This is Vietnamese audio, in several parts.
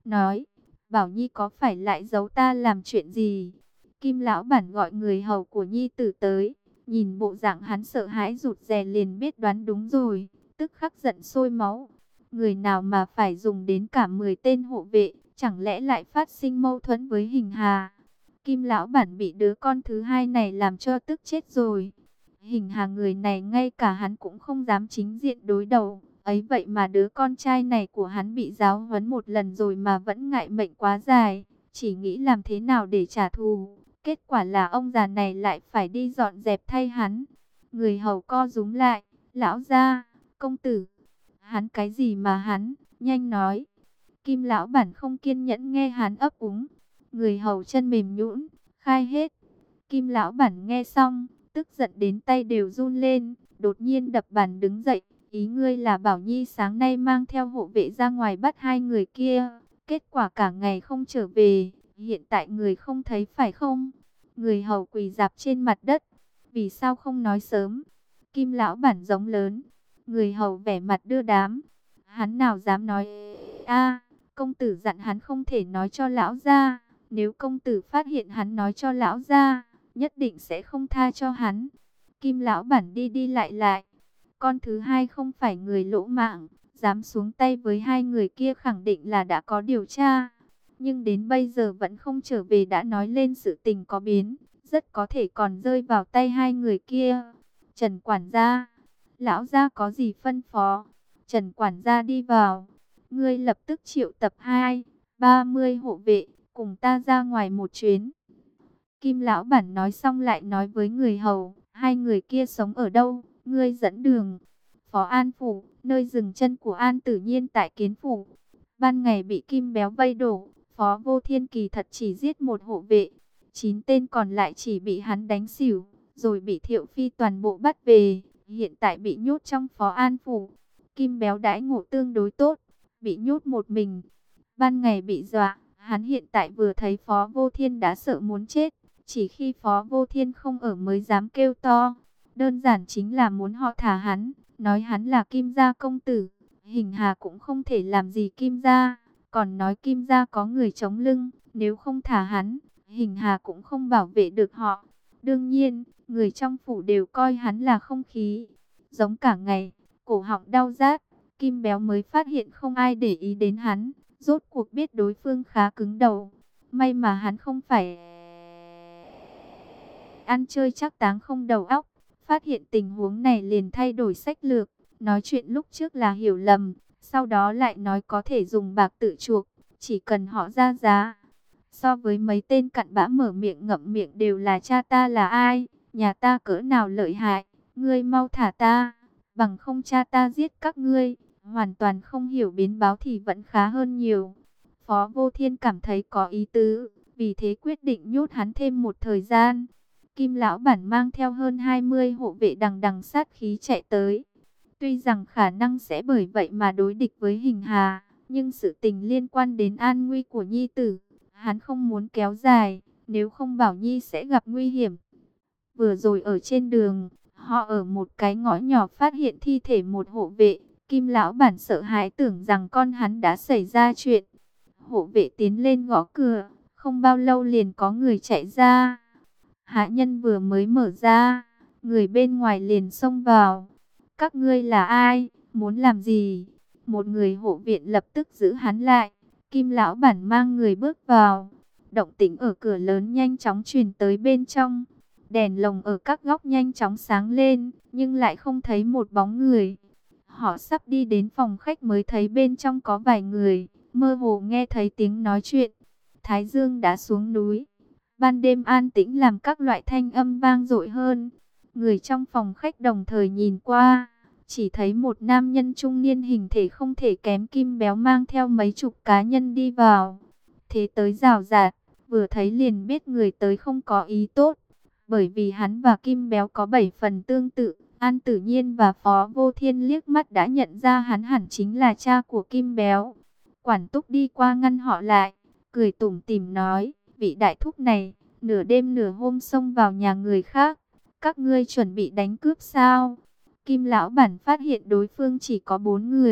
nói, Bảo Nhi có phải lại giấu ta làm chuyện gì? Kim lão bản gọi người hầu của Nhi tử tới, nhìn bộ dạng hắn sợ hãi rụt rè liền biết đoán đúng rồi, tức khắc giận sôi máu. Người nào mà phải dùng đến cả 10 tên hộ vệ, chẳng lẽ lại phát sinh mâu thuẫn với Hình Hà? Kim lão bản bị đứa con thứ hai này làm cho tức chết rồi. Hình Hà người này ngay cả hắn cũng không dám chính diện đối đầu. Ấy vậy mà đứa con trai này của hắn bị giáo huấn một lần rồi mà vẫn ngại mệnh quá dài, chỉ nghĩ làm thế nào để trả thù. Kết quả là ông già này lại phải đi dọn dẹp thay hắn. Người hầu co rúm lại, lão gia, công tử. Hắn cái gì mà hắn, nhanh nói. Kim lão bản không kiên nhẫn nghe hắn ấp úng. Người hầu chân mềm nhũn, khai hết. Kim lão bản nghe xong, tức giận đến tay đều run lên, đột nhiên đập bàn đứng dậy. Ý ngươi là Bảo Nhi sáng nay mang theo hộ vệ ra ngoài bắt hai người kia, kết quả cả ngày không trở về, hiện tại người không thấy phải không? Người hầu quỳ rạp trên mặt đất, vì sao không nói sớm? Kim lão bản giống lớn, người hầu vẻ mặt đưa đám, hắn nào dám nói. A, công tử dặn hắn không thể nói cho lão gia, nếu công tử phát hiện hắn nói cho lão gia, nhất định sẽ không tha cho hắn. Kim lão bản đi đi lại lại, con thứ hai không phải người lỗ mãng, dám xuống tay với hai người kia khẳng định là đã có điều tra. Nhưng đến bây giờ vẫn không trở về đã nói lên sự tình có biến, rất có thể còn rơi vào tay hai người kia. Trần quản gia, lão gia có gì phân phó? Trần quản gia đi vào, ngươi lập tức triệu tập 30 hộ vệ, cùng ta ra ngoài một chuyến. Kim lão bản nói xong lại nói với người hầu, hai người kia sống ở đâu, ngươi dẫn đường. Phó An Phủ, nơi dừng chân của An Tử Nhiên tại Kiến Phủ. Ban ngày bị Kim Béo vây đổ, Phó Vô Thiên kỳ thật chỉ giết một hộ vệ. 9 tên còn lại chỉ bị hắn đánh xỉu, rồi bị Thiệu Phi toàn bộ bắt về. Hiện tại bị nhốt trong Phó An Phủ. Kim Béo đãi ngộ tương đối tốt, bị nhốt một mình. Ban ngày bị dọa, hắn hiện tại vừa thấy Phó Vô Thiên đã sợ muốn chết. Chỉ khi Phó Vô Thiên không ở mới dám kêu to. Đơn giản chính là muốn họ thả hắn, nói hắn là Kim gia công tử. Hình Hà cũng không thể làm gì Kim gia, còn nói Kim gia có người chống lưng, nếu không thả hắn, Hình Hà cũng không bảo vệ được họ. Đương nhiên, người trong phủ đều coi hắn là không khí. Giống cả ngày, cổ họng đau rát, Kim Béo mới phát hiện không ai để ý đến hắn, rốt cuộc biết đối phương khá cứng đầu. May mà hắn không phải ăn chơi chắc táng không đầu óc. Phát hiện tình huống này liền thay đổi sách lược, nói chuyện lúc trước là hiểu lầm, sau đó lại nói có thể dùng bạc tự chuộc, chỉ cần họ ra giá. So với mấy tên cặn bã mở miệng ngậm miệng đều là cha ta là ai, nhà ta cỡ nào lợi hại, ngươi mau thả ta, bằng không cha ta giết các ngươi. Hoàn toàn không hiểu biến báo thì vẫn khá hơn nhiều. Phó Vô Thiên cảm thấy có ý tứ, vì thế quyết định nhốt hắn thêm một thời gian. Kim lão bản mang theo hơn 20 hộ vệ đằng đằng sát khí chạy tới. Tuy rằng khả năng sẽ bởi vậy mà đối địch với Hình Hà, nhưng sự tình liên quan đến an nguy của Nhi tử, hắn không muốn kéo dài, nếu không Bảo Nhi sẽ gặp nguy hiểm. Vừa rồi ở trên đường, họ ở một cái ngõ nhỏ phát hiện thi thể một hộ vệ. Kim lão bản sợ hãi tưởng rằng con hắn đã xảy ra chuyện. Hộ vệ tiến lên gõ cửa, không bao lâu liền có người chạy ra. Hạ nhân vừa mới mở ra, người bên ngoài liền xông vào. Các ngươi là ai, muốn làm gì? Một người hộ viện lập tức giữ hắn lại. Kim lão bản mang người bước vào. Động tĩnh ở cửa lớn nhanh chóng truyền tới bên trong. Đèn lồng ở các góc nhanh chóng sáng lên, nhưng lại không thấy một bóng người. Họ sắp đi đến phòng khách mới thấy bên trong có vài người, mơ hồ nghe thấy tiếng nói chuyện. Thái Dương đã xuống núi. Ban đêm an tĩnh làm các loại thanh âm vang dội hơn. Người trong phòng khách đồng thời nhìn qua, chỉ thấy một nam nhân trung niên hình thể không thể kém Kim Béo mang theo mấy chục cá nhân đi vào. Thế tới rào rạt, vừa thấy liền biết người tới không có ý tốt. Bởi vì hắn và Kim Béo có 7 phần tương tự, An Tử Nhiên và Phó Vô Thiên liếc mắt đã nhận ra hắn hẳn chính là cha của Kim Béo. Quản túc đi qua ngăn họ lại, cười tủm tỉm nói, vị đại thúc này, nửa đêm nửa hôm xông vào nhà người khác, các ngươi chuẩn bị đánh cướp sao? Kim lão bản phát hiện đối phương chỉ có 4 người,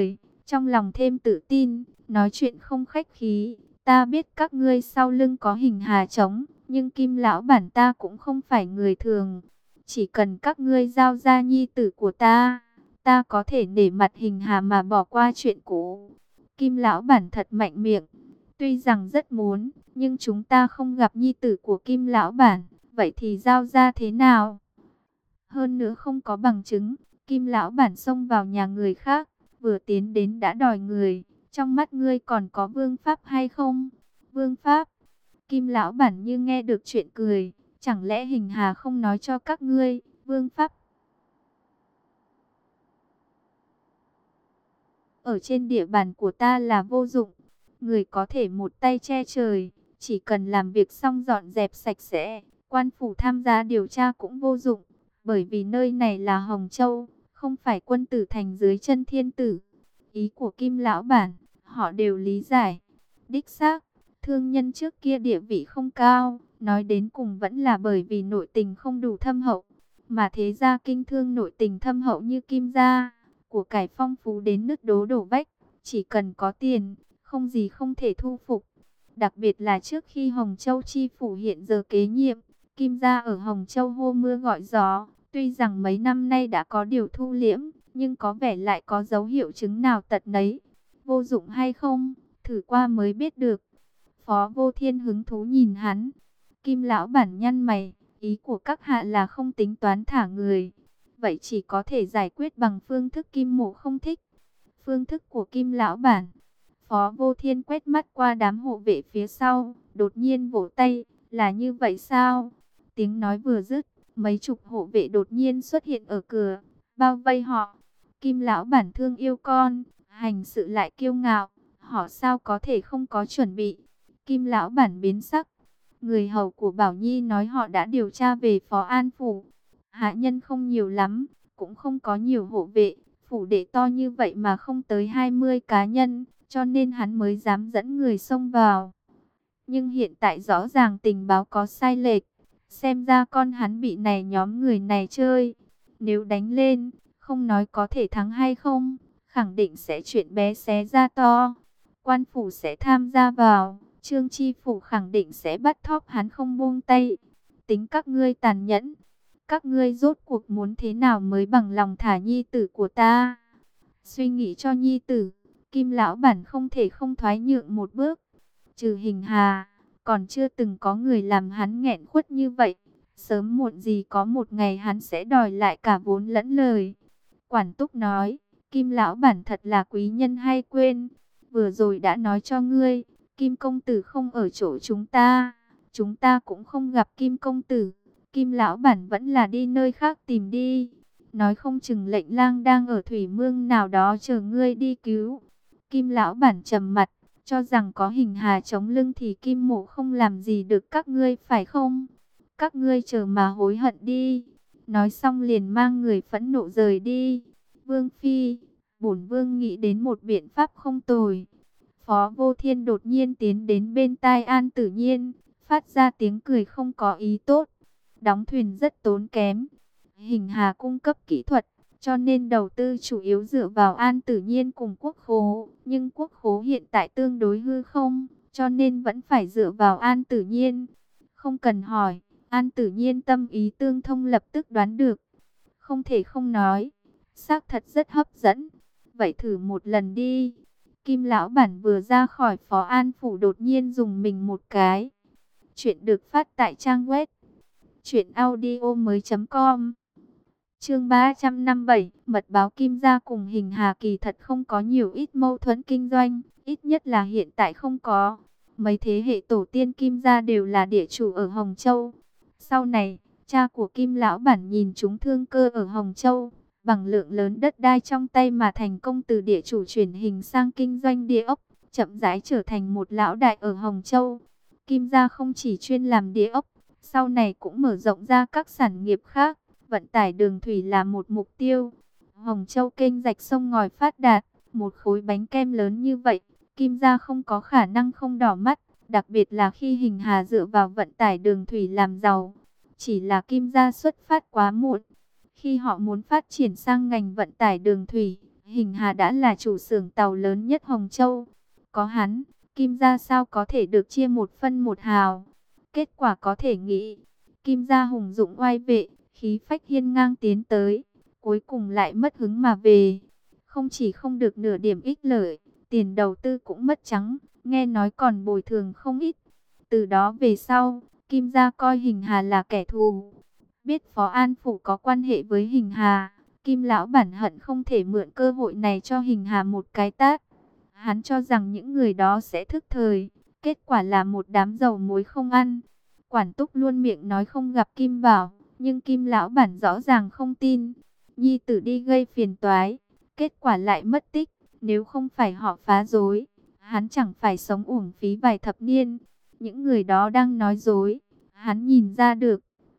trong lòng thêm tự tin, nói chuyện không khách khí. Ta biết các ngươi sau lưng có Hình Hà chống, nhưng Kim lão bản ta cũng không phải người thường. Chỉ cần các ngươi giao ra nhi tử của ta có thể nể mặt Hình Hà mà bỏ qua chuyện cũ. Kim lão bản thật mạnh miệng, tuy rằng rất muốn, nhưng chúng ta không gặp nhi tử của Kim lão bản, vậy thì giao ra thế nào? Hơn nữa không có bằng chứng, Kim lão bản xông vào nhà người khác, vừa tiến đến đã đòi người, trong mắt ngươi còn có vương pháp hay không? Vương pháp? Kim lão bản như nghe được chuyện cười, chẳng lẽ Hình Hà không nói cho các ngươi, vương pháp ở trên địa bàn của ta là vô dụng. Người có thể một tay che trời, chỉ cần làm việc xong dọn dẹp sạch sẽ, quan phủ tham gia điều tra cũng vô dụng, bởi vì nơi này là Hồng Châu, không phải quân tử thành dưới chân thiên tử. Ý của Kim lão bản, họ đều lý giải. Đích xác, thương nhân trước kia địa vị không cao, nói đến cùng vẫn là bởi vì nội tình không đủ thâm hậu, mà thế gia kinh thương nội tình thâm hậu như Kim gia, của cải phong phú đến nứt đố đổ vách, chỉ cần có tiền, không gì không thể thu phục. Đặc biệt là trước khi Hồng Châu chi phủ hiện giờ kế nhiệm, Kim gia ở Hồng Châu hô mưa gọi gió, tuy rằng mấy năm nay đã có điều thu liễm, nhưng có vẻ lại có dấu hiệu chứng nào tật nấy. Vô dụng hay không, thử qua mới biết được. Phó Vô Thiên hứng thú nhìn hắn. Kim lão bản nhăn mày, ý của các hạ là không tính toán thả người. Vậy chỉ có thể giải quyết bằng phương thức Kim mộ không thích. Phương thức của Kim lão bản. Phó Vô Thiên quét mắt qua đám hộ vệ phía sau, đột nhiên vỗ tay, là như vậy sao? Tiếng nói vừa dứt, mấy chục hộ vệ đột nhiên xuất hiện ở cửa, bao vây họ. Kim lão bản thương yêu con, hành sự lại kiêu ngạo, họ sao có thể không có chuẩn bị. Kim lão bản biến sắc. Người hầu của Bảo Nhi nói họ đã điều tra về Phó An phủ. Hạ nhân không nhiều lắm, cũng không có nhiều hộ vệ, phủ đệ to như vậy mà không tới 20 cá nhân, cho nên hắn mới dám dẫn người xông vào. Nhưng hiện tại rõ ràng tình báo có sai lệch, xem ra con hắn bị nhóm người này chơi. Nếu đánh lên, không nói có thể thắng hay không, khẳng định sẽ chuyện bé xé ra to. Quan phủ sẽ tham gia vào, Trương Chi phủ khẳng định sẽ bắt thóp hắn không buông tay. Tính các ngươi tàn nhẫn, các ngươi rốt cuộc muốn thế nào mới bằng lòng thả nhi tử của ta? Suy nghĩ cho nhi tử, Kim lão bản không thể không thoái nhượng một bước. Trừ Hình Hà, còn chưa từng có người làm hắn nghẹn khuất như vậy. Sớm muộn gì có một ngày hắn sẽ đòi lại cả vốn lẫn lời. Quản Túc nói, Kim lão bản thật là quý nhân hay quên. Vừa rồi đã nói cho ngươi, Kim công tử không ở chỗ chúng ta cũng không gặp Kim công tử. Kim lão bản vẫn là đi nơi khác tìm đi. Nói không chừng lệnh lang đang ở thủy mương nào đó chờ ngươi đi cứu. Kim lão bản trầm mặt, cho rằng có Hình Hà chống lưng thì Kim mộ không làm gì được các ngươi phải không? Các ngươi chờ mà hối hận đi. Nói xong liền mang người phẫn nộ rời đi. Vương phi, bổn vương nghĩ đến một biện pháp không tồi. Phó Vô Thiên đột nhiên tiến đến bên tai An Tử Nhiên, phát ra tiếng cười không có ý tốt. Đóng thuyền rất tốn kém. Hình Hà cung cấp kỹ thuật, cho nên đầu tư chủ yếu dựa vào An Tử Nhiên cùng quốc khố. Nhưng quốc khố hiện tại tương đối hư không, cho nên vẫn phải dựa vào An Tử Nhiên. Không cần hỏi, An Tử Nhiên tâm ý tương thông lập tức đoán được. Không thể không nói, xác thật rất hấp dẫn. Vậy thử một lần đi. Kim lão bản vừa ra khỏi Phó An phủ đột nhiên dùng mình một cái. Chuyện được phát tại trang web truyệnaudiomoi.com. Chương 357, mật báo Kim gia cùng Hình Hà kỳ thật không có nhiều ít mâu thuẫn kinh doanh, ít nhất là hiện tại không có. Mấy thế hệ tổ tiên Kim gia đều là địa chủ ở Hồng Châu. Sau này, cha của Kim lão bản nhìn chúng thương cơ ở Hồng Châu, bằng lượng lớn đất đai trong tay mà thành công từ địa chủ chuyển hình sang kinh doanh địa ốc, chậm rãi trở thành một lão đại ở Hồng Châu. Kim gia không chỉ chuyên làm địa ốc, sau này cũng mở rộng ra các sản nghiệp khác, vận tải đường thủy là một mục tiêu. Hồng Châu kênh rạch sông ngòi phát đạt, một khối bánh kem lớn như vậy, Kim gia không có khả năng không đỏ mắt, đặc biệt là khi Hình Hà dựa vào vận tải đường thủy làm giàu. Chỉ là Kim gia xuất phát quá muộn. Khi họ muốn phát triển sang ngành vận tải đường thủy, Hình Hà đã là chủ xưởng tàu lớn nhất Hồng Châu. Có hắn, Kim gia sao có thể được chia một phân một hào. Kết quả có thể nghĩ, Kim gia hùng dũng oai vệ, khí phách hiên ngang tiến tới, cuối cùng lại mất hứng mà về. Không chỉ không được nửa điểm ích lợi, tiền đầu tư cũng mất trắng, nghe nói còn bồi thường không ít. Từ đó về sau, Kim gia coi Hình Hà là kẻ thù. Biết Phó An Phủ có quan hệ với Hình Hà, Kim lão bản hận không thể mượn cơ hội này cho Hình Hà một cái tát. Hắn cho rằng những người đó sẽ thức thời, kết quả là một đám dầu muối không ăn. Quản Túc luôn miệng nói không gặp Kim Bảo, nhưng Kim lão bản rõ ràng không tin. Nhi tử đi gây phiền toái, kết quả lại mất tích. Nếu không phải họ phá rối, hắn chẳng phải sống uổng phí vài thập niên. Những người đó đang nói dối, hắn nhìn ra được.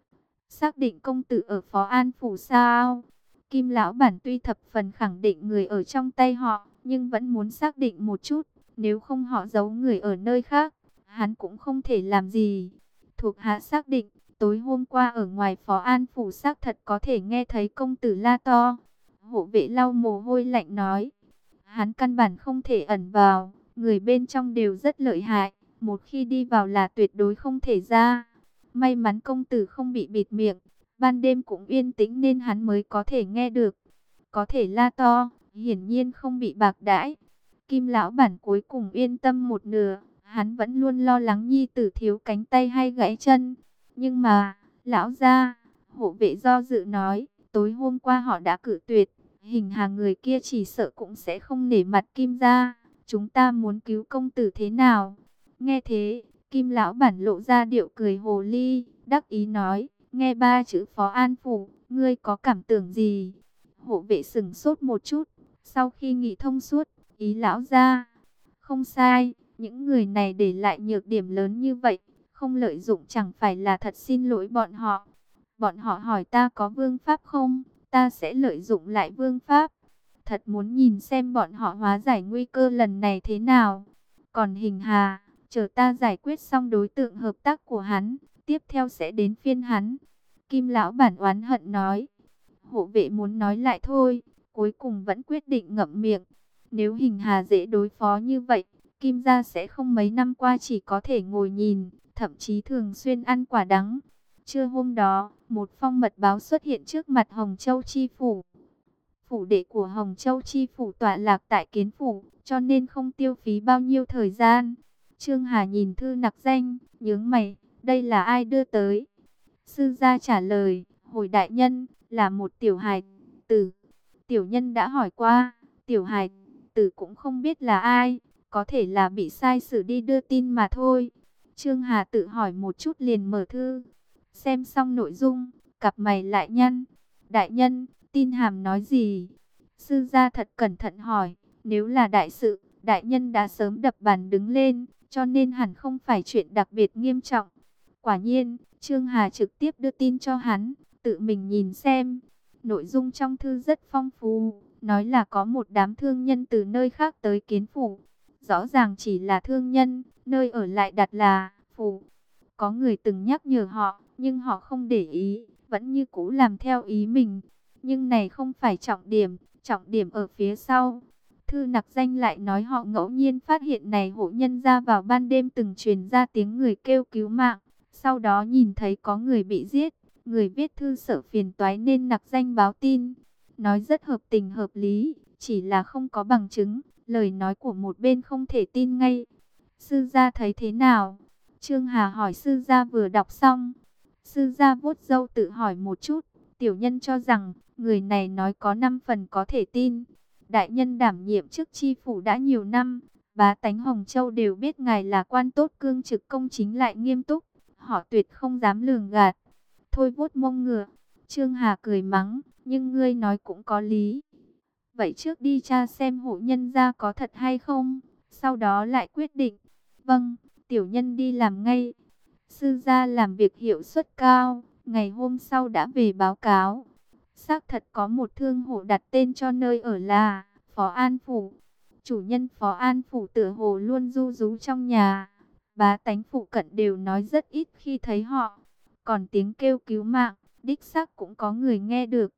Xác định công tử ở Phó An Phủ sao? Kim lão bản tuy thập phần khẳng định người ở trong tay họ, nhưng vẫn muốn xác định một chút. Nếu không họ giấu người ở nơi khác, hắn cũng không thể làm gì. Thuộc hạ xác định, tối hôm qua ở ngoài Phó An Phủ xác thật có thể nghe thấy công tử la to. Hộ vệ lau mồ hôi lạnh nói. Hắn căn bản không thể ẩn vào, người bên trong đều rất lợi hại. Một khi đi vào là tuyệt đối không thể ra. May mắn công tử không bị bịt miệng, ban đêm cũng yên tĩnh nên hắn mới có thể nghe được. Có thể la to, hiển nhiên không bị bạc đãi. Kim lão bản cuối cùng yên tâm một nửa, hắn vẫn luôn lo lắng nhi tử thiếu cánh tay hay gãy chân. Nhưng mà, lão gia, hộ vệ do dự nói, tối hôm qua họ đã cự tuyệt, Hình Hà người kia chỉ sợ cũng sẽ không nể mặt Kim gia. Chúng ta muốn cứu công tử thế nào? Nghe thế, Kim lão bản lộ ra điệu cười hồ ly, đắc ý nói, nghe ba chữ Phó An Phủ, ngươi có cảm tưởng gì? Hộ vệ sững sốt một chút, sau khi nghĩ thông suốt, ý lão ra. Không sai, những người này để lại nhược điểm lớn như vậy, không lợi dụng chẳng phải là thật xin lỗi bọn họ. Bọn họ hỏi ta có vương pháp không, ta sẽ lợi dụng lại vương pháp. Thật muốn nhìn xem bọn họ hóa giải nguy cơ lần này thế nào. Còn Hình Hà, chờ ta giải quyết xong đối tượng hợp tác của hắn, tiếp theo sẽ đến phiên hắn. Kim lão bản oán hận nói. Hộ vệ muốn nói lại thôi, cuối cùng vẫn quyết định ngậm miệng. Nếu Hình Hà dễ đối phó như vậy, Kim gia sẽ không mấy năm qua chỉ có thể ngồi nhìn, thậm chí thường xuyên ăn quả đắng. Trưa hôm đó, một phong mật báo xuất hiện trước mặt Hồng Châu Chi Phủ. Phủ đệ của Hồng Châu Chi Phủ tọa lạc tại Kiến Phủ, cho nên không tiêu phí bao nhiêu thời gian. Trương Hà nhìn thư nặc danh, nhướng mày, đây là ai đưa tới? Sư gia trả lời, hồi đại nhân, là một tiểu hài tử. Tiểu nhân đã hỏi qua, tiểu hài tử cũng không biết là ai, có thể là bị sai sử đi đưa tin mà thôi. Trương Hà tự hỏi một chút liền mở thư. Xem xong nội dung, cặp mày lại nhăn. Đại nhân, tin hàm nói gì? Sư gia thật cẩn thận hỏi, nếu là đại sự, đại nhân đã sớm đập bàn đứng lên, cho nên hẳn không phải chuyện đặc biệt nghiêm trọng. Quả nhiên, Trương Hà trực tiếp đưa tin cho hắn, tự mình nhìn xem. Nội dung trong thư rất phong phú, nói là có một đám thương nhân từ nơi khác tới Kiến Phủ. Rõ ràng chỉ là thương nhân, nơi ở lại đặt là Phủ. Có người từng nhắc nhở họ, nhưng họ không để ý, vẫn như cũ làm theo ý mình. Nhưng này không phải trọng điểm ở phía sau. Thư nặc danh lại nói họ ngẫu nhiên phát hiện này hộ nhân ra vào ban đêm từng truyền ra tiếng người kêu cứu mạng. Sau đó nhìn thấy có người bị giết, người viết thư sợ phiền toái nên nặc danh báo tin. Nói rất hợp tình hợp lý, chỉ là không có bằng chứng, lời nói của một bên không thể tin ngay. Sư gia thấy thế nào? Trương Hà hỏi sư gia vừa đọc xong. Sư gia vuốt râu tự hỏi một chút, tiểu nhân cho rằng người này nói có 5 phần có thể tin. Đại nhân đảm nhiệm chức chi phủ đã nhiều năm, bá tánh Hồng Châu đều biết ngài là quan tốt cương trực công chính lại nghiêm túc. Họ tuyệt không dám lường gạt. Thôi vuốt mông ngựa. Trương Hà cười mắng, nhưng ngươi nói cũng có lý. Vậy trước đi tra xem hộ nhân gia có thật hay không, sau đó lại quyết định. Vâng, tiểu nhân đi làm ngay. Sư gia làm việc hiệu suất cao, ngày hôm sau đã về báo cáo. Xác thật có một thương hộ đặt tên cho nơi ở là Phó An Phủ. Chủ nhân Phó An Phủ tựa hồ luôn ru rú trong nhà. Bá tánh phụ cận đều nói rất ít khi thấy họ. Còn tiếng kêu cứu mạng, đích xác cũng có người nghe được.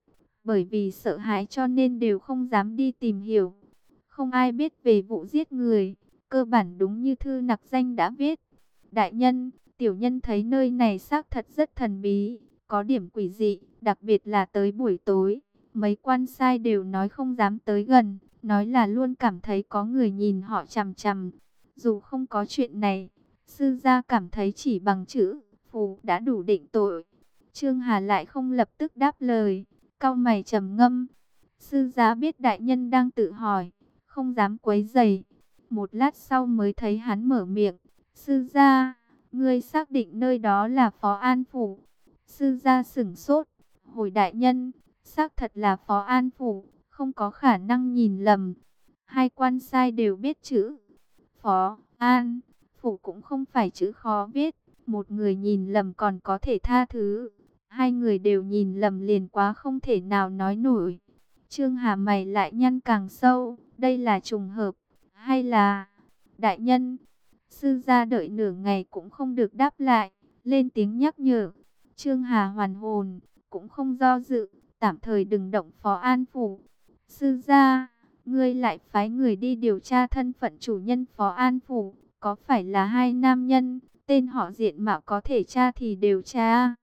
Bởi vì sợ hãi cho nên đều không dám đi tìm hiểu. Không ai biết về vụ giết người, cơ bản đúng như thư nặc danh đã viết. Đại nhân, tiểu nhân thấy nơi này xác thật rất thần bí, có điểm quỷ dị, đặc biệt là tới buổi tối. Mấy quan sai đều nói không dám tới gần, nói là luôn cảm thấy có người nhìn họ chằm chằm. Dù không có chuyện này, sư gia cảm thấy chỉ bằng chữ phù đã đủ định tội. Trương Hà lại không lập tức đáp lời, cau mày trầm ngâm. Sư gia biết đại nhân đang tự hỏi, không dám quấy rầy. Một lát sau mới thấy hắn mở miệng, sư gia, ngươi xác định nơi đó là Phó An Phủ. Sư gia sửng sốt, hồi đại nhân, xác thật là Phó An Phủ, không có khả năng nhìn lầm. Hai quan sai đều biết chữ Phó An Phủ cũng không phải chữ khó viết, một người nhìn lầm còn có thể tha thứ. Hai người đều nhìn lầm liền quá không thể nào nói nổi. Trương Hà mày lại nhăn càng sâu, đây là trùng hợp, hay là... Đại nhân, sư gia đợi nửa ngày cũng không được đáp lại, lên tiếng nhắc nhở. Trương Hà hoàn hồn, cũng không do dự, tạm thời đừng động Phó An Phủ. Sư gia, ngươi lại phái người đi điều tra thân phận chủ nhân Phó An Phủ, có phải là hai nam nhân, tên họ diện mạo có thể tra thì điều tra.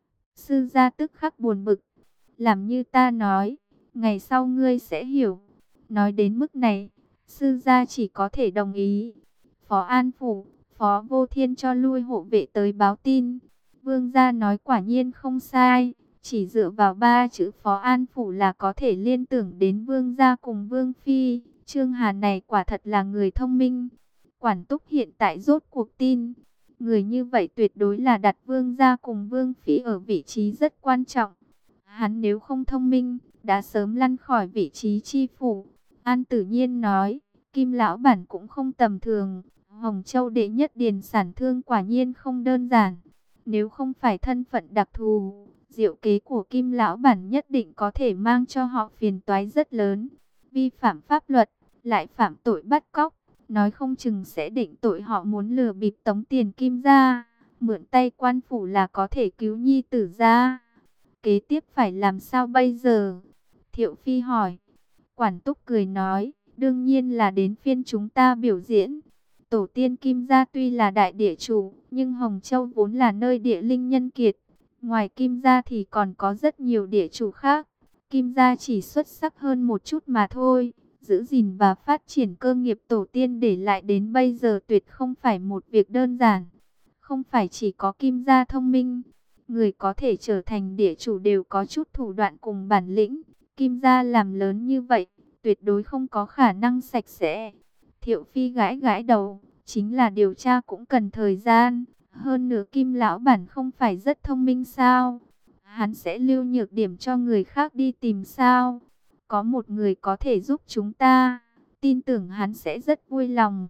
Sư gia tức khắc buồn bực, làm như ta nói, ngày sau ngươi sẽ hiểu. Nói đến mức này, sư gia chỉ có thể đồng ý. Phó An Phủ, Phó Vô Thiên cho lui hộ vệ tới báo tin. Vương gia nói quả nhiên không sai, chỉ dựa vào ba chữ Phó An Phủ là có thể liên tưởng đến Vương gia cùng Vương Phi. Trương Hà này quả thật là người thông minh. Quản Túc hiện tại rốt cuộc tin. Người như vậy tuyệt đối là đặt Vương gia cùng Vương Phi ở vị trí rất quan trọng. Hắn nếu không thông minh, đã sớm lăn khỏi vị trí chi phủ. An Tử Nhiên nói, Kim lão bản cũng không tầm thường. Hồng Châu đệ nhất điền sản thương quả nhiên không đơn giản. Nếu không phải thân phận đặc thù, diệu kế của Kim lão bản nhất định có thể mang cho họ phiền toái rất lớn. Vi phạm pháp luật, lại phạm tội bắt cóc, nói không chừng sẽ định tội họ muốn lừa bịp tống tiền Kim ra. Mượn tay quan phủ là có thể cứu nhi tử ra. Kế tiếp phải làm sao bây giờ? Thiệu Phi hỏi. Quản Túc cười nói, đương nhiên là đến phiên chúng ta biểu diễn. Tổ tiên Kim gia tuy là đại địa chủ, nhưng Hồng Châu vốn là nơi địa linh nhân kiệt. Ngoài Kim gia thì còn có rất nhiều địa chủ khác. Kim gia chỉ xuất sắc hơn một chút mà thôi. Giữ gìn và phát triển cơ nghiệp tổ tiên để lại đến bây giờ tuyệt không phải một việc đơn giản. Không phải chỉ có Kim gia thông minh, người có thể trở thành địa chủ đều có chút thủ đoạn cùng bản lĩnh. Kim gia làm lớn như vậy, tuyệt đối không có khả năng sạch sẽ. Thiệu Phi gãi gãi đầu, chính là điều tra cũng cần thời gian. Hơn nữa Kim lão bản không phải rất thông minh sao? Hắn sẽ lưu nhược điểm cho người khác đi tìm sao? Có một người có thể giúp chúng ta, tin tưởng hắn sẽ rất vui lòng.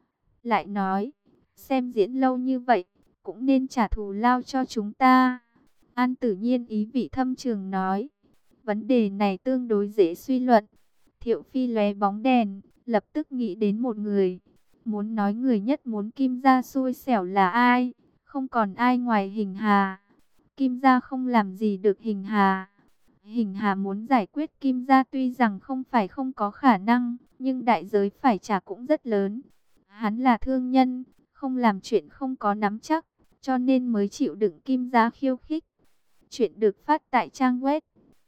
Lại nói, xem diễn lâu như vậy, cũng nên trả thù lao cho chúng ta. An Tử Nhiên ý vị thâm trường nói, vấn đề này tương đối dễ suy luận. Thiệu Phi lóe bóng đèn, lập tức nghĩ đến một người. Muốn nói người nhất muốn Kim gia xui xẻo là ai? Không còn ai ngoài Hình Hà. Kim gia không làm gì được Hình Hà. Hình Hà muốn giải quyết Kim gia tuy rằng không phải không có khả năng, nhưng đại giới phải trả cũng rất lớn. Hắn là thương nhân, không làm chuyện không có nắm chắc, cho nên mới chịu đựng Kim gia khiêu khích. Chuyện được phát tại trang web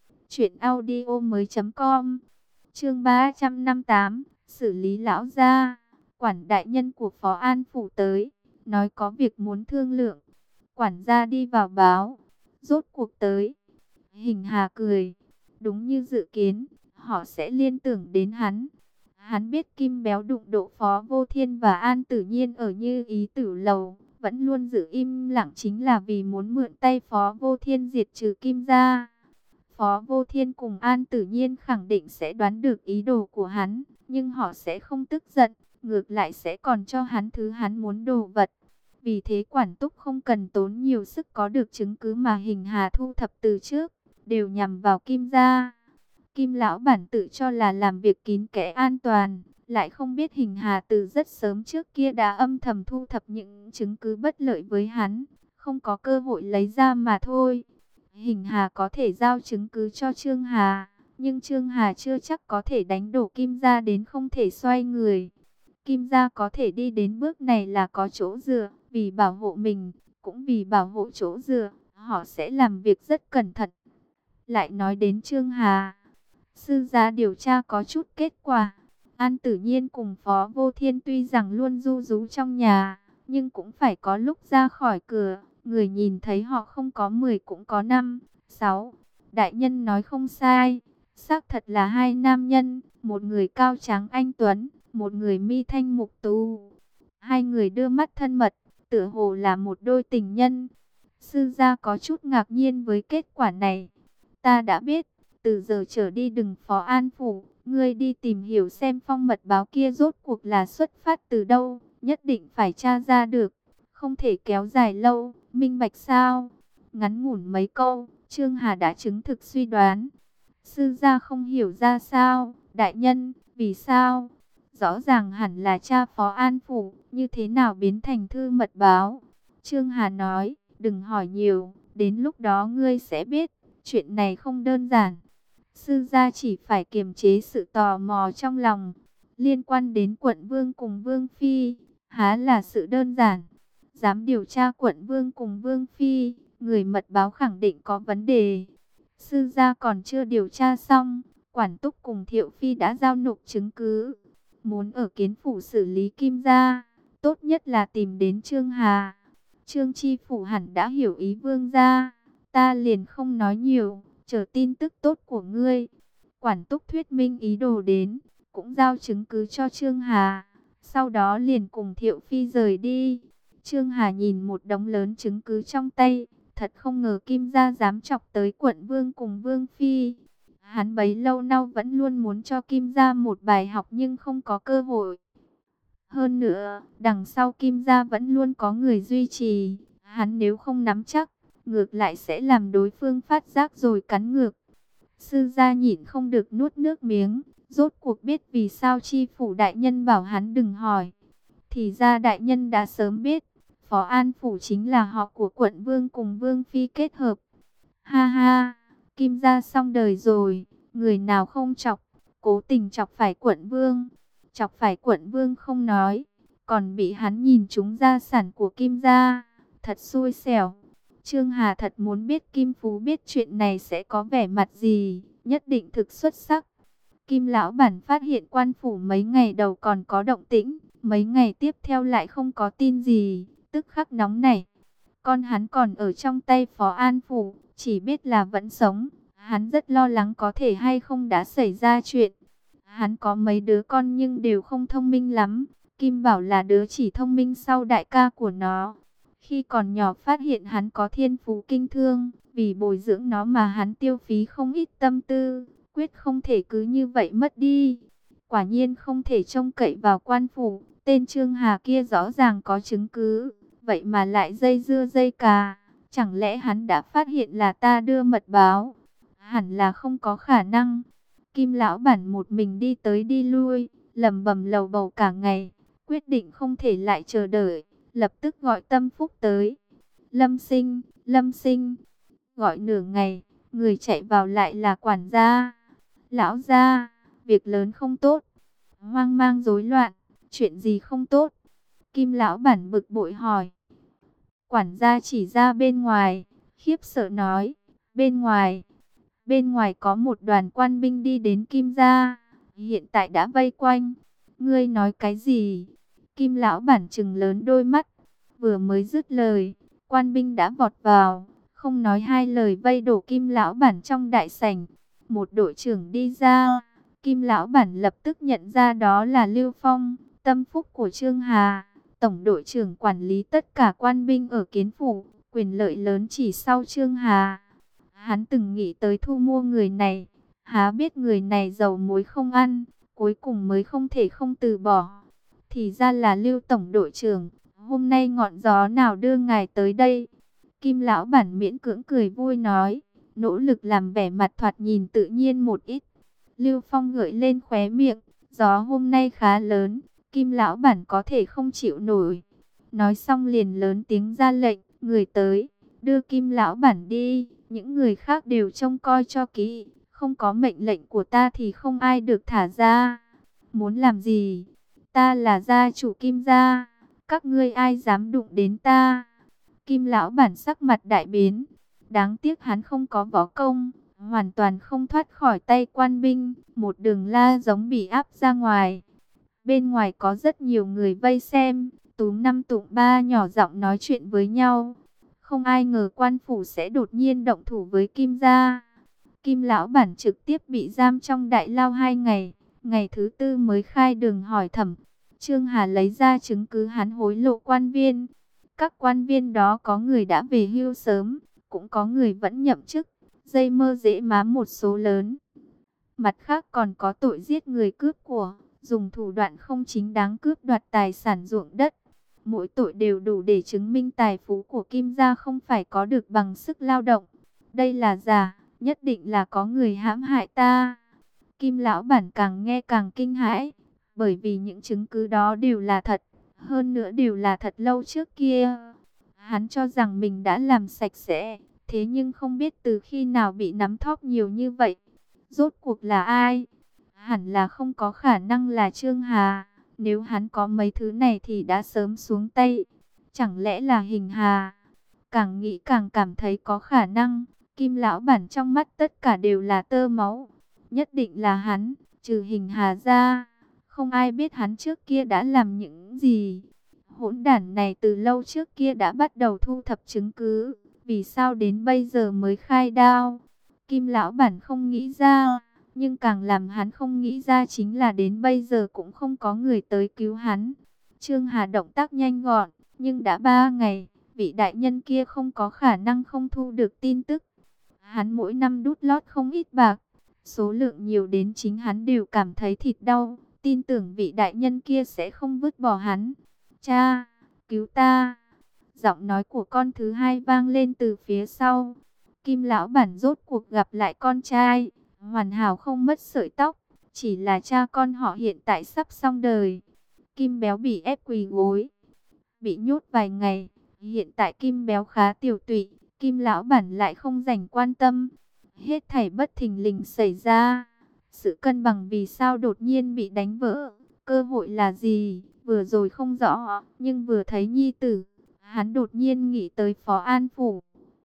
truyệnaudiomoi.com. Chương 358, xử lý lão gia. Quản đại nhân của Phó An Phủ tới, nói có việc muốn thương lượng. Quản gia đi vào báo, rốt cuộc tới. Hình Hà cười, đúng như dự kiến, họ sẽ liên tưởng đến hắn. Hắn biết Kim Béo đụng độ Phó Vô Thiên và An Tử Nhiên ở Như Ý Tử Lầu, vẫn luôn giữ im lặng chính là vì muốn mượn tay Phó Vô Thiên diệt trừ Kim gia. Phó Vô Thiên cùng An Tử Nhiên khẳng định sẽ đoán được ý đồ của hắn, nhưng họ sẽ không tức giận, ngược lại sẽ còn cho hắn thứ hắn muốn đồ vật. Vì thế Quản Túc không cần tốn nhiều sức có được chứng cứ mà Hình Hà thu thập từ trước, đều nhằm vào Kim gia. Kim lão bản tự cho là làm việc kín kẽ an toàn, lại không biết Hình Hà từ rất sớm trước kia đã âm thầm thu thập những chứng cứ bất lợi với hắn, không có cơ hội lấy ra mà thôi. Hình Hà có thể giao chứng cứ cho Trương Hà, nhưng Trương Hà chưa chắc có thể đánh đổ Kim gia đến không thể xoay người. Kim gia có thể đi đến bước này là có chỗ dựa, vì bảo hộ mình, cũng vì bảo hộ chỗ dựa, họ sẽ làm việc rất cẩn thận. Lại nói đến Trương Hà, sư gia điều tra có chút kết quả. An Tử Nhiên cùng Phó Vô Thiên tuy rằng luôn ru rú trong nhà, nhưng cũng phải có lúc ra khỏi cửa. Người nhìn thấy họ không có 10 cũng có 5, 6. Đại nhân nói không sai, xác thật là hai nam nhân, một người cao tráng anh tuấn, một người mi thanh mục tú. Hai người đưa mắt thân mật, tựa hồ là một đôi tình nhân. Sư gia có chút ngạc nhiên với kết quả này. Ta đã biết, từ giờ trở đi đừng phó an phủ, ngươi đi tìm hiểu xem phong mật báo kia rốt cuộc là xuất phát từ đâu, nhất định phải tra ra được, không thể kéo dài lâu, minh bạch sao? Ngắn ngủn mấy câu, Trương Hà đã chứng thực suy đoán. Sư gia không hiểu ra sao, đại nhân, vì sao? Rõ ràng hẳn là cha phó an phủ, như thế nào biến thành thư mật báo? Trương Hà nói, đừng hỏi nhiều, đến lúc đó ngươi sẽ biết, chuyện này không đơn giản. Sư gia chỉ phải kiềm chế sự tò mò trong lòng, liên quan đến quận vương cùng vương phi, há là sự đơn giản. Dám điều tra quận vương cùng vương phi, người mật báo khẳng định có vấn đề. Sư gia còn chưa điều tra xong, Quản Túc cùng Thiệu Phi đã giao nộp chứng cứ. Muốn ở Kiến phủ xử lý Kim gia, tốt nhất là tìm đến Trương Hà. Trương Chi phủ hẳn đã hiểu ý vương gia, ta liền không nói nhiều, chờ tin tức tốt của ngươi. Quản Túc thuyết minh ý đồ đến, cũng giao chứng cứ cho Trương Hà, sau đó liền cùng Thiệu Phi rời đi. Trương Hà nhìn một đống lớn chứng cứ trong tay, thật không ngờ Kim gia dám chọc tới quận vương cùng vương phi. Hắn bấy lâu nay vẫn luôn muốn cho Kim gia một bài học nhưng không có cơ hội. Hơn nữa, đằng sau Kim gia vẫn luôn có người duy trì, hắn nếu không nắm chắc, ngược lại sẽ làm đối phương phát giác rồi cắn ngược. Sư gia nhịn không được nuốt nước miếng, rốt cuộc biết vì sao chi phủ đại nhân bảo hắn đừng hỏi. Thì ra đại nhân đã sớm biết, Phó An Phủ chính là họ của quận vương cùng vương phi kết hợp. Ha ha, Kim gia xong đời rồi, người nào không chọc, cố tình chọc phải quận vương. Chọc phải quận vương không nói, còn bị hắn nhìn trúng gia sản của Kim gia, thật xui xẻo. Trương Hà thật muốn biết Kim Phú biết chuyện này sẽ có vẻ mặt gì, nhất định thực xuất sắc. Kim lão bản phát hiện quan phủ mấy ngày đầu còn có động tĩnh, mấy ngày tiếp theo lại không có tin gì, tức khắc nóng nảy. Con hắn còn ở trong tay Phó An Phủ, chỉ biết là vẫn sống, hắn rất lo lắng có thể hay không đã xảy ra chuyện. Hắn có mấy đứa con nhưng đều không thông minh lắm, Kim Bảo là đứa chỉ thông minh sau đại ca của nó. Khi còn nhỏ phát hiện hắn có thiên phú kinh thương, vì bồi dưỡng nó mà hắn tiêu phí không ít tâm tư, quyết không thể cứ như vậy mất đi. Quả nhiên không thể trông cậy vào quan phủ, tên Trương Hà kia rõ ràng có chứng cứ, vậy mà lại dây dưa dây cà. Chẳng lẽ hắn đã phát hiện là ta đưa mật báo? Hẳn là không có khả năng. Kim lão bản một mình đi tới đi lui, lẩm bẩm lầu bầu cả ngày, quyết định không thể lại chờ đợi, lập tức gọi Tâm Phúc tới. Lâm Sinh, Lâm Sinh. Gọi nửa ngày, người chạy vào lại là quản gia. Lão gia, việc lớn không tốt. Hoang mang rối loạn, chuyện gì không tốt? Kim lão bản bực bội hỏi. Quản gia chỉ ra bên ngoài, khiếp sợ nói, bên ngoài có một đoàn quan binh đi đến Kim gia, hiện tại đã vây quanh. Ngươi nói cái gì? Kim lão bản trừng lớn đôi mắt, vừa mới dứt lời, quan binh đã vọt vào, không nói hai lời vây đổ Kim lão bản trong đại sảnh. Một đội trưởng đi ra, Kim lão bản lập tức nhận ra đó là Lưu Phong, tâm phúc của Trương Hà, tổng đội trưởng quản lý tất cả quan binh ở Kiến phủ, quyền lợi lớn chỉ sau Trương Hà. Hắn từng nghĩ tới thu mua người này, há biết người này dầu muối không ăn, cuối cùng mới không thể không từ bỏ. Thì ra là Lưu tổng đội trưởng, hôm nay ngọn gió nào đưa ngài tới đây? Kim lão bản miễn cưỡng cười vui nói, nỗ lực làm vẻ mặt thoạt nhìn tự nhiên một ít. Lưu Phong gợi lên khóe miệng, gió hôm nay khá lớn, Kim lão bản có thể không chịu nổi. Nói xong liền lớn tiếng ra lệnh, người tới, đưa Kim lão bản đi. Những người khác đều trông coi cho kỹ, không có mệnh lệnh của ta thì không ai được thả ra. Muốn làm gì? Ta là gia chủ Kim gia, các ngươi ai dám đụng đến ta? Kim lão bản sắc mặt đại biến, đáng tiếc hắn không có võ công, hoàn toàn không thoát khỏi tay quan binh, một đường la giống bị áp ra ngoài. Bên ngoài có rất nhiều người vây xem, túm năm tụm ba nhỏ giọng nói chuyện với nhau. Không ai ngờ quan phủ sẽ đột nhiên động thủ với Kim gia. Kim lão bản trực tiếp bị giam trong đại lao 2 ngày, ngày thứ tư mới khai đường hỏi thẩm. Trương Hà lấy ra chứng cứ hắn hối lộ quan viên. Các quan viên đó có người đã về hưu sớm, cũng có người vẫn nhậm chức, dây mơ dễ má một số lớn. Mặt khác còn có tội giết người cướp của, dùng thủ đoạn không chính đáng cướp đoạt tài sản ruộng đất. Mỗi tội đều đủ để chứng minh tài phú của Kim gia không phải có được bằng sức lao động. Đây là giả, nhất định là có người hãm hại ta. Kim lão bản càng nghe càng kinh hãi, bởi vì những chứng cứ đó đều là thật, hơn nữa đều là thật lâu trước kia. Hắn cho rằng mình đã làm sạch sẽ, thế nhưng không biết từ khi nào bị nắm thóp nhiều như vậy. Rốt cuộc là ai? Hẳn là không có khả năng là Trương Hà. Nếu hắn có mấy thứ này thì đã sớm xuống tay. Chẳng lẽ là Hình Hà? Càng nghĩ càng cảm thấy có khả năng. Kim lão bản trong mắt tất cả đều là tơ máu. Nhất định là hắn, trừ Hình Hà ra. Không ai biết hắn trước kia đã làm những gì. Hỗn đản này từ lâu trước kia đã bắt đầu thu thập chứng cứ. Vì sao đến bây giờ mới khai đao? Kim lão bản không nghĩ ra. Nhưng càng làm hắn không nghĩ ra chính là đến bây giờ cũng không có người tới cứu hắn. Trương Hà động tác nhanh gọn, nhưng đã 3 ngày, vị đại nhân kia không có khả năng không thu được tin tức. Hắn mỗi năm đút lót không ít bạc, số lượng nhiều đến chính hắn đều cảm thấy thịt đau, tin tưởng vị đại nhân kia sẽ không vứt bỏ hắn. Cha, cứu ta! Giọng nói của con thứ hai vang lên từ phía sau. Kim lão bản rốt cuộc gặp lại con trai, hoàn hảo không mất sợi tóc, chỉ là cha con họ hiện tại sắp xong đời. Kim béo bị ép quỳ gối, bị nhốt vài ngày, hiện tại Kim béo khá tiểu tụy, Kim lão bản lại không dành quan tâm. Hết thảy bất thình lình xảy ra, sự cân bằng vì sao đột nhiên bị đánh vỡ, cơ hội là gì, vừa rồi không rõ, nhưng vừa thấy nhi tử, hắn đột nhiên nghĩ tới Phó An Phủ.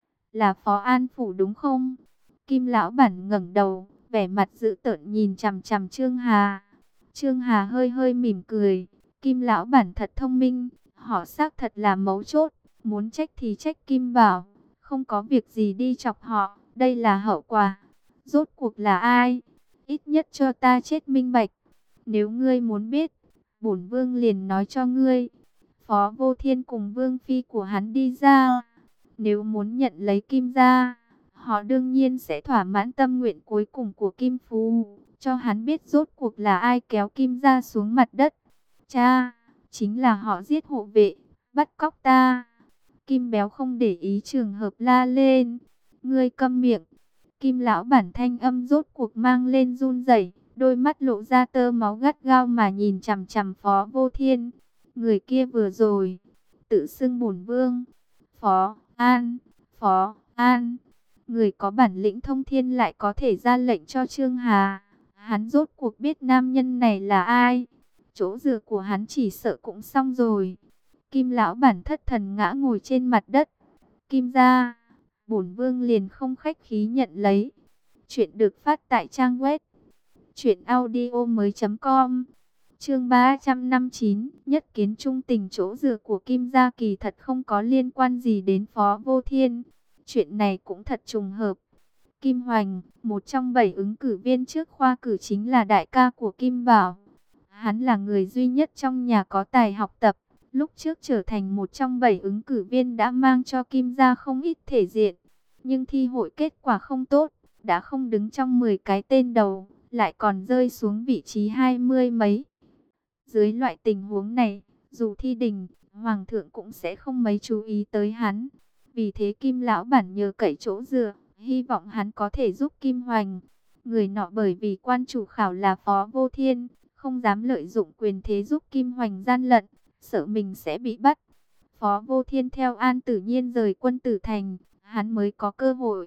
Là Phó An Phủ đúng không? Kim lão bản ngẩng đầu, vẻ mặt dữ tợn nhìn chằm chằm Trương Hà. Trương Hà hơi hơi mỉm cười. Kim lão bản thật thông minh, họ xác thật là mấu chốt. Muốn trách thì trách Kim Bảo, không có việc gì đi chọc họ. Đây là hậu quả. Rốt cuộc là ai? Ít nhất cho ta chết minh bạch. Nếu ngươi muốn biết, bổn vương liền nói cho ngươi. Phó Vô Thiên cùng vương phi của hắn đi ra. Nếu muốn nhận lấy Kim gia, họ đương nhiên sẽ thỏa mãn tâm nguyện cuối cùng của Kim Phú, cho hắn biết rốt cuộc là ai kéo Kim gia xuống mặt đất. Cha, chính là họ giết hộ vệ, bắt cóc ta. Kim béo không để ý trường hợp la lên. Ngươi câm miệng. Kim lão bản thanh âm rốt cuộc mang lên run rẩy, đôi mắt lộ ra tơ máu gắt gao mà nhìn chằm chằm Phó Vô Thiên. Người kia vừa rồi, tự xưng bổn vương. Phó An, Phó An, người có bản lĩnh thông thiên lại có thể ra lệnh cho Trương Hà. Hắn rốt cuộc biết nam nhân này là ai. Chỗ dựa của hắn chỉ sợ cũng xong rồi. Kim lão bản thất thần ngã ngồi trên mặt đất. Kim gia, bổn vương liền không khách khí nhận lấy. Chuyện được phát tại trang web truyệnaudiomoi.com. Chương 359, nhất kiến trung tình. Chỗ dựa của Kim gia kỳ thật không có liên quan gì đến Phó Vô Thiên. Chuyện này cũng thật trùng hợp. Kim Hoành, một trong 7 ứng cử viên trước khoa cử, chính là đại ca của Kim Bảo. Hắn là người duy nhất trong nhà có tài học tập. Lúc trước trở thành một trong 7 ứng cử viên đã mang cho Kim gia không ít thể diện. Nhưng thi hội kết quả không tốt, đã không đứng trong 10 cái tên đầu, lại còn rơi xuống vị trí 20 mấy. Dưới loại tình huống này, dù thi đình, Hoàng thượng cũng sẽ không mấy chú ý tới hắn. Vì thế Kim lão bản nhờ cậy chỗ dựa, hy vọng hắn có thể giúp Kim Hoành. Người nọ bởi vì quan chủ khảo là Phó Vô Thiên, không dám lợi dụng quyền thế giúp Kim Hoành gian lận, sợ mình sẽ bị bắt. Phó Vô Thiên theo An Tử Nhiên rời quân Tử Thành, hắn mới có cơ hội.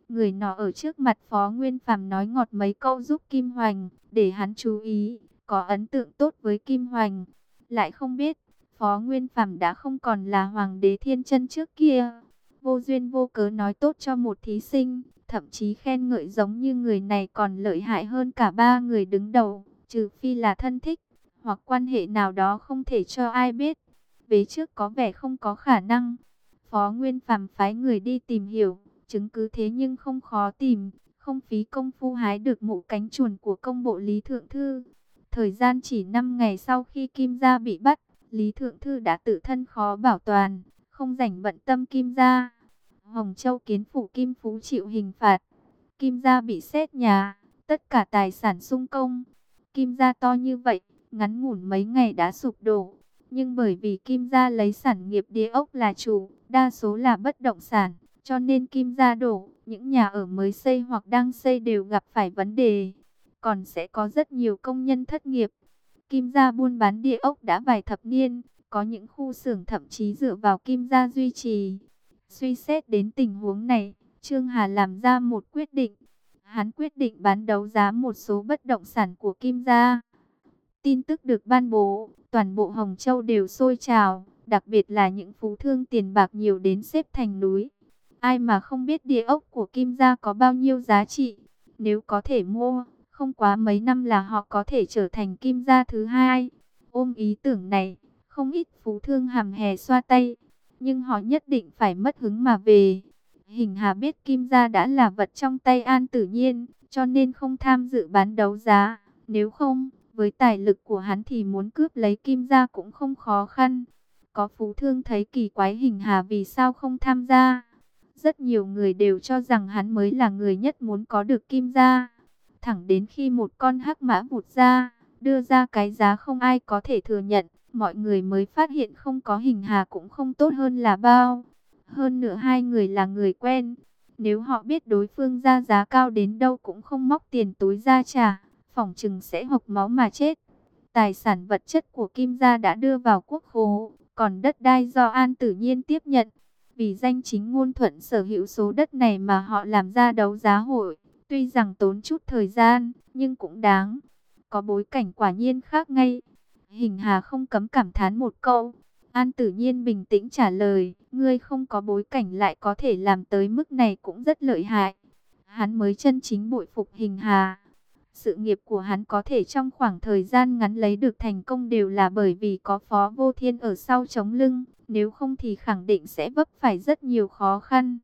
Người nọ ở trước mặt Phó Nguyên Phàm nói ngọt mấy câu giúp Kim Hoành, để hắn chú ý, có ấn tượng tốt với Kim Hoành. Lại không biết, Phó Nguyên Phàm đã không còn là Hoàng đế Thiên Chân trước kia. Vô duyên vô cớ nói tốt cho một thí sinh, thậm chí khen ngợi giống như người này còn lợi hại hơn cả ba người đứng đầu, trừ phi là thân thích, hoặc quan hệ nào đó không thể cho ai biết. Vế trước có vẻ không có khả năng. Phó Nguyên Phàm phái người đi tìm hiểu, chứng cứ thế nhưng không khó tìm, không phí công phu hái được mũ cánh chuồn của công bộ Lý Thượng Thư. Thời gian chỉ 5 ngày sau khi Kim Gia bị bắt, Lý Thượng Thư đã tự thân khó bảo toàn, không rảnh bận tâm Kim Gia. Hồng Châu kiến phủ Kim Phú chịu hình phạt, Kim Gia bị xét nhà, tất cả tài sản sung công. Kim Gia to như vậy, ngắn ngủn mấy ngày đã sụp đổ. Nhưng bởi vì Kim Gia lấy sản nghiệp địa ốc là chủ, đa số là bất động sản, cho nên Kim Gia đổ, những nhà ở mới xây hoặc đang xây đều gặp phải vấn đề. Còn sẽ có rất nhiều công nhân thất nghiệp. Kim Gia buôn bán địa ốc đã vài thập niên, có những khu xưởng thậm chí dựa vào Kim Gia duy trì. Suy xét đến tình huống này, Trương Hà làm ra một quyết định. Hắn quyết định bán đấu giá một số bất động sản của Kim Gia. Tin tức được ban bố, toàn bộ Hồng Châu đều sôi trào, đặc biệt là những phú thương tiền bạc nhiều đến xếp thành núi. Ai mà không biết địa ốc của Kim Gia có bao nhiêu giá trị, nếu có thể mua, không quá mấy năm là họ có thể trở thành Kim Gia thứ hai. Ôm ý tưởng này, không ít phú thương hầm hè xoa tay, nhưng họ nhất định phải mất hứng mà về. Hình Hà biết Kim Gia đã là vật trong tay An Tử Nhiên, cho nên không tham dự bán đấu giá. Nếu không, với tài lực của hắn thì muốn cướp lấy Kim Gia cũng không khó khăn. Có phú thương thấy kỳ quái Hình Hà vì sao không tham gia. Rất nhiều người đều cho rằng hắn mới là người nhất muốn có được Kim Gia. Thẳng đến khi một con hắc mã vụt ra, đưa ra cái giá không ai có thể thừa nhận, mọi người mới phát hiện không có Hình Hà cũng không tốt hơn là bao. Hơn nữa hai người là người quen. Nếu họ biết đối phương ra giá cao đến đâu cũng không móc tiền túi ra trả, phỏng chừng sẽ hộc máu mà chết. Tài sản vật chất của Kim Gia đã đưa vào quốc khố, còn đất đai do An Tử Nhiên tiếp nhận. Vì danh chính ngôn thuận sở hữu số đất này mà họ làm ra đấu giá hội. Tuy rằng tốn chút thời gian, nhưng cũng đáng. Có bối cảnh quả nhiên khác ngay. Hình Hà không cấm cảm thán một câu. An Tử Nhiên bình tĩnh trả lời, ngươi không có bối cảnh lại có thể làm tới mức này cũng rất lợi hại. Hắn mới chân chính bội phục Hình Hà. Sự nghiệp của hắn có thể trong khoảng thời gian ngắn lấy được thành công đều là bởi vì có Phó Vô Thiên ở sau chống lưng, nếu không thì khẳng định sẽ vấp phải rất nhiều khó khăn.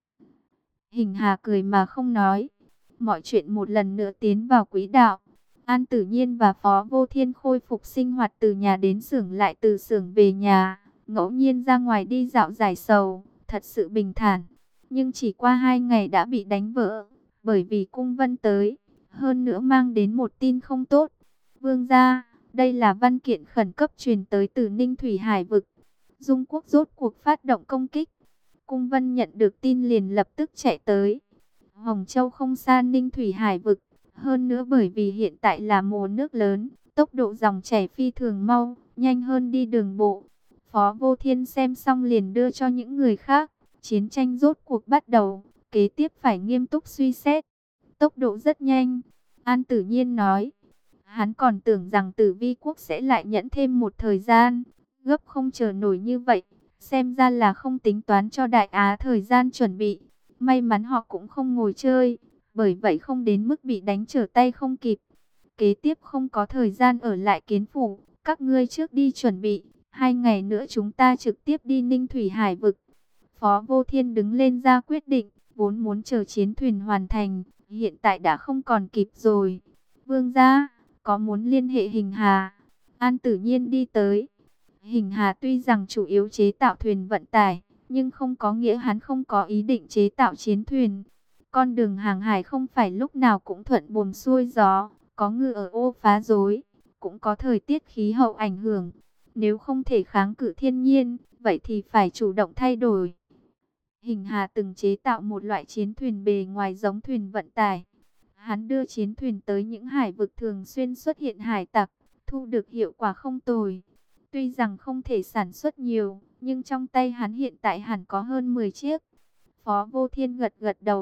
Hình Hà cười mà không nói. Mọi chuyện một lần nữa tiến vào quỹ đạo. An Tử Nhiên và Phó Vô Thiên khôi phục sinh hoạt từ nhà đến xưởng lại từ xưởng về nhà. Ngẫu nhiên ra ngoài đi dạo giải sầu, thật sự bình thản. Nhưng chỉ qua 2 ngày đã bị đánh vỡ, bởi vì cung vân tới. Hơn nữa mang đến một tin không tốt. Vương gia, đây là văn kiện khẩn cấp truyền tới từ Ninh Thủy Hải vực. Dung Quốc rốt cuộc phát động công kích. Cung vân nhận được tin liền lập tức chạy tới. Hồng Châu không xa Ninh Thủy Hải vực. Hơn nữa bởi vì hiện tại là mùa nước lớn, tốc độ dòng chảy phi thường mau, nhanh hơn đi đường bộ. Phó Vô Thiên xem xong liền đưa cho những người khác. Chiến tranh rốt cuộc bắt đầu, kế tiếp phải nghiêm túc suy xét. Tốc độ rất nhanh, An Tử Nhiên nói. Hắn còn tưởng rằng Tử Vi quốc sẽ lại nhẫn thêm một thời gian, gấp không chờ nổi như vậy. Xem ra là không tính toán cho Đại Á thời gian chuẩn bị. May mắn họ cũng không ngồi chơi, bởi vậy không đến mức bị đánh trở tay không kịp. Kế tiếp không có thời gian ở lại Kiến phủ, các ngươi trước đi chuẩn bị. 2 ngày nữa chúng ta trực tiếp đi Ninh Thủy Hải vực. Phó Vô Thiên đứng lên ra quyết định, vốn muốn chờ chiến thuyền hoàn thành, hiện tại đã không còn kịp rồi. Vương gia, có muốn liên hệ Hình Hà? An Tử Nhiên đi tới. Hình Hà tuy rằng chủ yếu chế tạo thuyền vận tải, nhưng không có nghĩa hắn không có ý định chế tạo chiến thuyền. Con đường hàng hải không phải lúc nào cũng thuận buồm xuôi gió, có ngư ở ô phá rối, cũng có thời tiết khí hậu ảnh hưởng. Nếu không thể kháng cự thiên nhiên, vậy thì phải chủ động thay đổi. Hình Hà từng chế tạo một loại chiến thuyền bề ngoài giống thuyền vận tải. Hắn đưa chiến thuyền tới những hải vực thường xuyên xuất hiện hải tặc, thu được hiệu quả không tồi. Tuy rằng không thể sản xuất nhiều, nhưng trong tay hắn hiện tại hẳn có hơn 10 chiếc. Phó Vô Thiên gật gật đầu,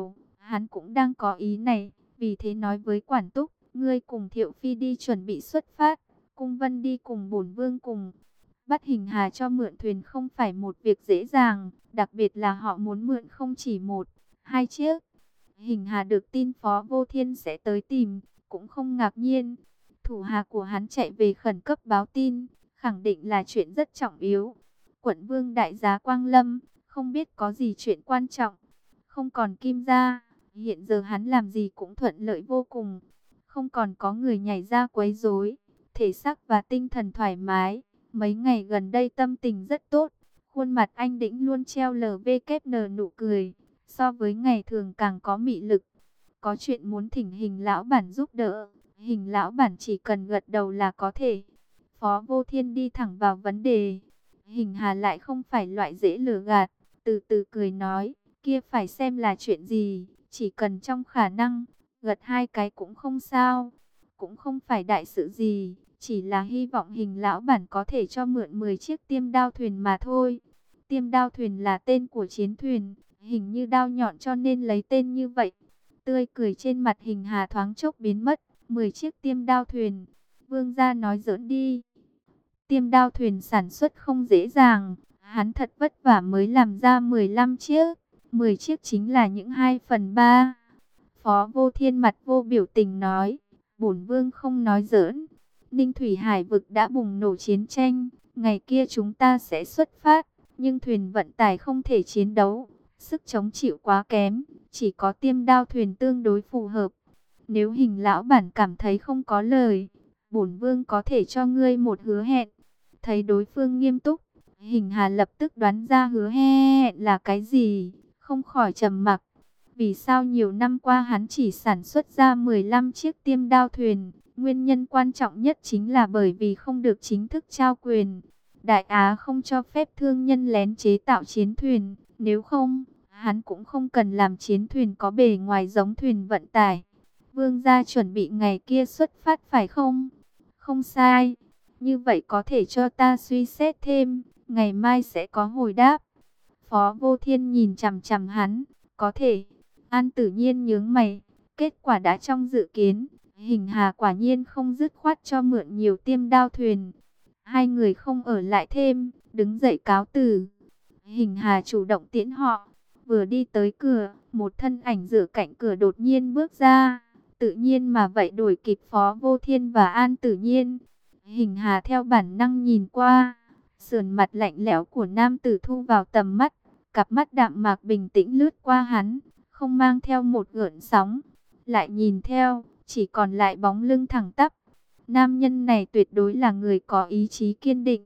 Hắn cũng đang có ý này, vì thế nói với Quản Túc, ngươi cùng Thiệu Phi đi chuẩn bị xuất phát, Cung Vân đi cùng bổn vương cùng. Bắt Hình Hà cho mượn thuyền không phải một việc dễ dàng, đặc biệt là họ muốn mượn không chỉ một, hai chiếc. Hình Hà được tin Phó Vô Thiên sẽ tới tìm, cũng không ngạc nhiên. Thủ hạ của hắn chạy về khẩn cấp báo tin, khẳng định là chuyện rất trọng yếu. Quận vương đại giá Quang Lâm, không biết có gì chuyện quan trọng. Không còn Kim gia, hiện giờ hắn làm gì cũng thuận lợi vô cùng. Không còn có người nhảy ra quấy rối, thể xác và tinh thần thoải mái. Mấy ngày gần đây tâm tình rất tốt, khuôn mặt anh Đĩnh luôn treo LVKN nụ cười, so với ngày thường càng có mị lực. Có chuyện muốn thỉnh Hình lão bản giúp đỡ, Hình lão bản chỉ cần gật đầu là có thể. Phó Vô Thiên đi thẳng vào vấn đề. Hình Hà lại không phải loại dễ lừa gạt, từ từ cười nói, kia phải xem là chuyện gì, chỉ cần trong khả năng, gật hai cái cũng không sao, cũng không phải đại sự gì, chỉ là hy vọng Hình lão bản có thể cho mượn 10 chiếc tiêm đao thuyền mà thôi. Tiêm đao thuyền là tên của chiến thuyền, hình như đao nhọn cho nên lấy tên như vậy. Tươi cười trên mặt Hình Hà thoáng chốc biến mất. 10 chiếc tiêm đao thuyền, vương gia nói giỡn đi. Tiêm đao thuyền sản xuất không dễ dàng, hắn thật vất vả mới làm ra 15 chiếc, 10 chiếc chính là những 2/3. Phó Vô Thiên mặt vô biểu tình nói, bổn vương không nói giỡn. Ninh Thủy Hải vực đã bùng nổ chiến tranh, ngày kia chúng ta sẽ xuất phát, nhưng thuyền vận tải không thể chiến đấu, sức chống chịu quá kém, chỉ có tiêm đao thuyền tương đối phù hợp. Nếu Hình lão bản cảm thấy không có lời, bổn vương có thể cho ngươi một hứa hẹn. Thấy đối phương nghiêm túc, Hình Hà lập tức đoán ra hứa hẹn là cái gì, không khỏi trầm mặc. Vì sao nhiều năm qua hắn chỉ sản xuất ra 15 chiếc tiêm đao thuyền? Nguyên nhân quan trọng nhất chính là bởi vì không được chính thức trao quyền. Đại Á không cho phép thương nhân lén chế tạo chiến thuyền, nếu không, hắn cũng không cần làm chiến thuyền có bề ngoài giống thuyền vận tải. Vương gia chuẩn bị ngày kia xuất phát phải không? Không sai. Như vậy có thể cho ta suy xét thêm, ngày mai sẽ có hồi đáp. Phó Vô Thiên nhìn chằm chằm hắn, có thể. An Tử Nhiên nhướng mày, kết quả đã trong dự kiến. Hình Hà quả nhiên không dứt khoát cho mượn nhiều tiêm đao thuyền. Hai người không ở lại thêm, đứng dậy cáo từ. Hình Hà chủ động tiễn họ. Vừa đi tới cửa, một thân ảnh giữa cạnh cửa đột nhiên bước ra. Tự nhiên mà vậy đuổi kịp Phó Vô Thiên và An Tử Nhiên. Hình Hà theo bản năng nhìn qua. Sườn mặt lạnh lẽo của nam tử thu vào tầm mắt. Cặp mắt đạm mạc bình tĩnh lướt qua hắn, không mang theo một gợn sóng. Lại nhìn theo, chỉ còn lại bóng lưng thẳng tắp. Nam nhân này tuyệt đối là người có ý chí kiên định.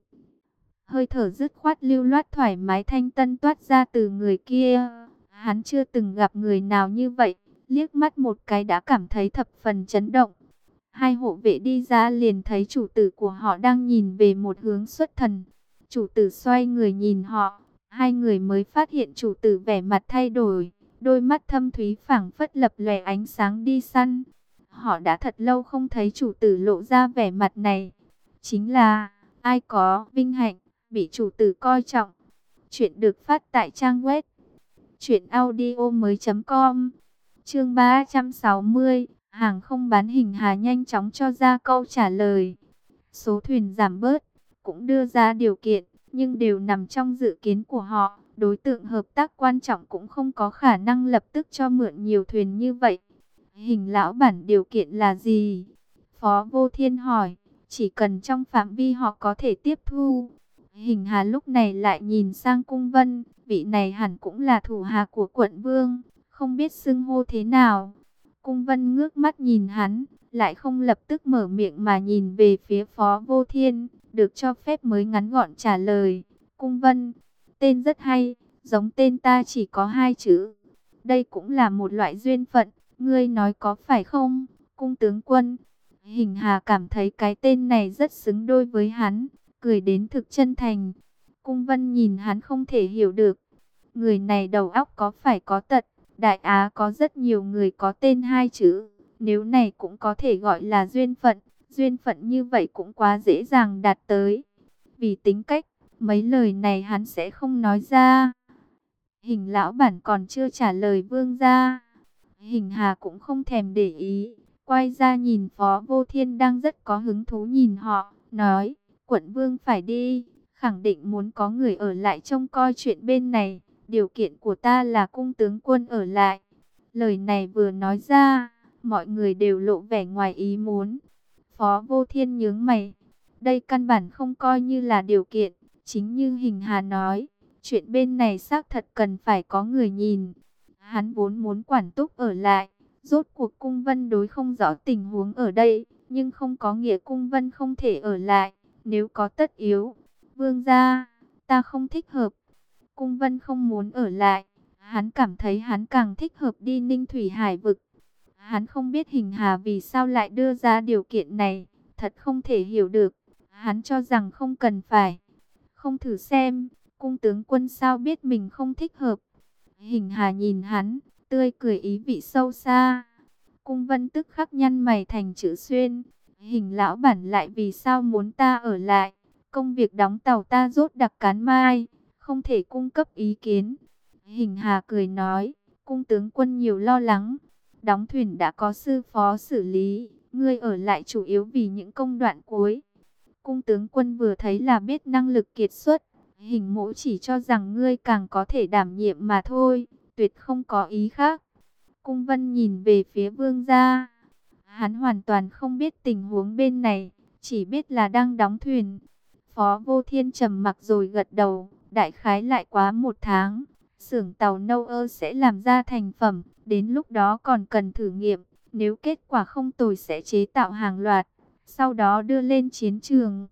Hơi thở dứt khoát lưu loát thoải mái thanh tân toát ra từ người kia. Hắn chưa từng gặp người nào như vậy. Liếc mắt một cái đã cảm thấy thập phần chấn động. Hai hộ vệ đi ra liền thấy chủ tử của họ đang nhìn về một hướng xuất thần. Chủ tử xoay người nhìn họ. Hai người mới phát hiện chủ tử vẻ mặt thay đổi. Đôi mắt thâm thúy phảng phất lập lòe ánh sáng đi săn. Họ đã thật lâu không thấy chủ tử lộ ra vẻ mặt này. Chính là ai có vinh hạnh bị chủ tử coi trọng. Chuyện được phát tại trang web truyệnaudiomoi.com. Chương 360, hàng không bán. Hình Hà nhanh chóng cho ra câu trả lời. Số thuyền giảm bớt, cũng đưa ra điều kiện, nhưng đều nằm trong dự kiến của họ. Đối tượng hợp tác quan trọng cũng không có khả năng lập tức cho mượn nhiều thuyền như vậy. Hình lão bản điều kiện là gì? Phó Vô Thiên hỏi. Chỉ cần trong phạm vi họ có thể tiếp thu. Hình Hà lúc này lại nhìn sang Cung Vân. Vị này hẳn cũng là thủ hạ của quận vương, không biết xưng hô thế nào. Cung Vân ngước mắt nhìn hắn, lại không lập tức mở miệng mà nhìn về phía Phó Vô Thiên. Được cho phép mới ngắn gọn trả lời. Cung Vân, tên rất hay, giống tên ta chỉ có 2 chữ. Đây cũng là một loại duyên phận, ngươi nói có phải không, Cung tướng quân? Hình Hà cảm thấy cái tên này rất xứng đôi với hắn, cười đến thực chân thành. Cung Vân nhìn hắn không thể hiểu được. Người này đầu óc có phải có tật. Đại Á có rất nhiều người có tên 2 chữ. Nếu này cũng có thể gọi là duyên phận. Duyên phận như vậy cũng quá dễ dàng đạt tới. Vì tính cách, mấy lời này hắn sẽ không nói ra. Hình lão bản còn chưa trả lời vương gia. Hình Hà cũng không thèm để ý, quay ra nhìn Phó Vô Thiên đang rất có hứng thú nhìn họ, nói, quận vương phải đi, khẳng định muốn có người ở lại trông coi chuyện bên này, điều kiện của ta là cung tướng quân ở lại. Lời này vừa nói ra, mọi người đều lộ vẻ ngoài ý muốn. Phó Vô Thiên nhướng mày, đây căn bản không coi như là điều kiện, chính như Hình Hà nói, chuyện bên này xác thật cần phải có người nhìn. Hắn vốn muốn Quản Túc ở lại, rốt cuộc Cung Vân đối không rõ tình huống ở đây, nhưng không có nghĩa Cung Vân không thể ở lại, nếu có tất yếu. Vương gia, ta không thích hợp. Cung Vân không muốn ở lại, hắn cảm thấy hắn càng thích hợp đi Ninh Thủy Hải vực. Hắn không biết Hình Hà vì sao lại đưa ra điều kiện này, thật không thể hiểu được. Hắn cho rằng không cần phải. Không thử xem, cung tướng quân sao biết mình không thích hợp. Hình Hà nhìn hắn, tươi cười ý vị sâu xa. Cung Vân tức khắc nhăn mày thành chữ xuyên. Hình lão bản lại vì sao muốn ta ở lại? Công việc đóng tàu ta rốt đặc cán mai, không thể cung cấp ý kiến. Hình Hà cười nói, cung tướng quân nhiều lo lắng. Đóng thuyền đã có sư phó xử lý, ngươi ở lại chủ yếu vì những công đoạn cuối. Cung tướng quân vừa thấy là biết năng lực kiệt xuất. Hình mỗ chỉ cho rằng ngươi càng có thể đảm nhiệm mà thôi, tuyệt không có ý khác. Cung Vân nhìn về phía vương gia. Hắn hoàn toàn không biết tình huống bên này, chỉ biết là đang đóng thuyền. Phó Vô Thiên trầm mặc rồi gật đầu, đại khái lại quá 1 tháng. Xưởng tàu Nâu Ơ sẽ làm ra thành phẩm, đến lúc đó còn cần thử nghiệm. Nếu kết quả không tồi sẽ chế tạo hàng loạt, sau đó đưa lên chiến trường.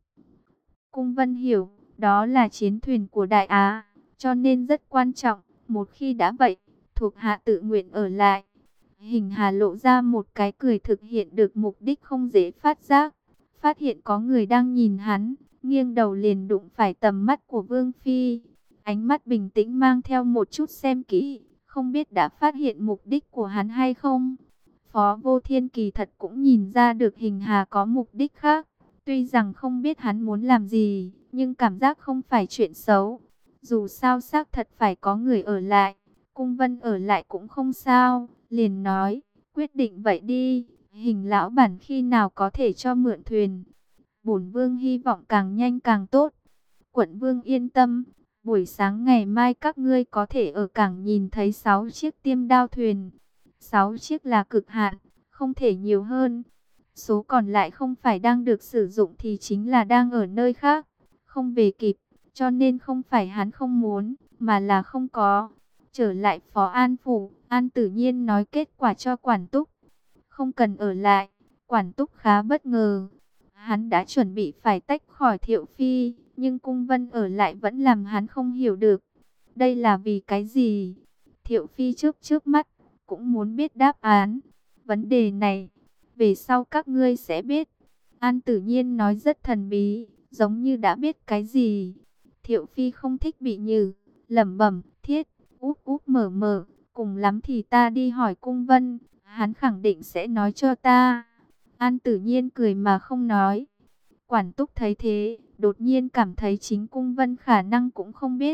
Cung Vân hiểu, đó là chiến thuyền của Đại Á, cho nên rất quan trọng. Một khi đã vậy, thuộc hạ tự nguyện ở lại. Hình Hà lộ ra một cái cười thực hiện được mục đích không dễ phát giác. Phát hiện có người đang nhìn hắn, nghiêng đầu liền đụng phải tầm mắt của Vương Phi. Ánh mắt bình tĩnh mang theo một chút xem kỹ, không biết đã phát hiện mục đích của hắn hay không. Phó Vô Thiên kỳ thật cũng nhìn ra được Hình Hà có mục đích khác. Tuy rằng không biết hắn muốn làm gì, nhưng cảm giác không phải chuyện xấu. Dù sao xác thật phải có người ở lại, Cung Vân ở lại cũng không sao. Liền nói, quyết định vậy đi, Hình lão bản khi nào có thể cho mượn thuyền. Bổn vương hy vọng càng nhanh càng tốt. Quận vương yên tâm, buổi sáng ngày mai các ngươi có thể ở cảng nhìn thấy 6 chiếc tiêm đao thuyền. 6 chiếc là cực hạn, không thể nhiều hơn. Số còn lại không phải đang được sử dụng thì chính là đang ở nơi khác, không về kịp, cho nên không phải hắn không muốn, mà là không có. Trở lại Phó An Phủ, An Tử Nhiên nói kết quả cho Quản Túc. Không cần ở lại, Quản Túc khá bất ngờ. Hắn đã chuẩn bị phải tách khỏi Thiệu Phi, nhưng Cung Vân ở lại vẫn làm hắn không hiểu được. Đây là vì cái gì? Thiệu Phi trước mắt, cũng muốn biết đáp án. Vấn đề này, về sau các ngươi sẽ biết. An Tử Nhiên nói rất thần bí, giống như đã biết cái gì. Thiệu Phi không thích bị nhử, lẩm bẩm, thiết, úp úp mở mở, cùng lắm thì ta đi hỏi Cung Vân, hắn khẳng định sẽ nói cho ta. An Tử Nhiên cười mà không nói. Quản Túc thấy thế, đột nhiên cảm thấy chính Cung Vân khả năng cũng không biết.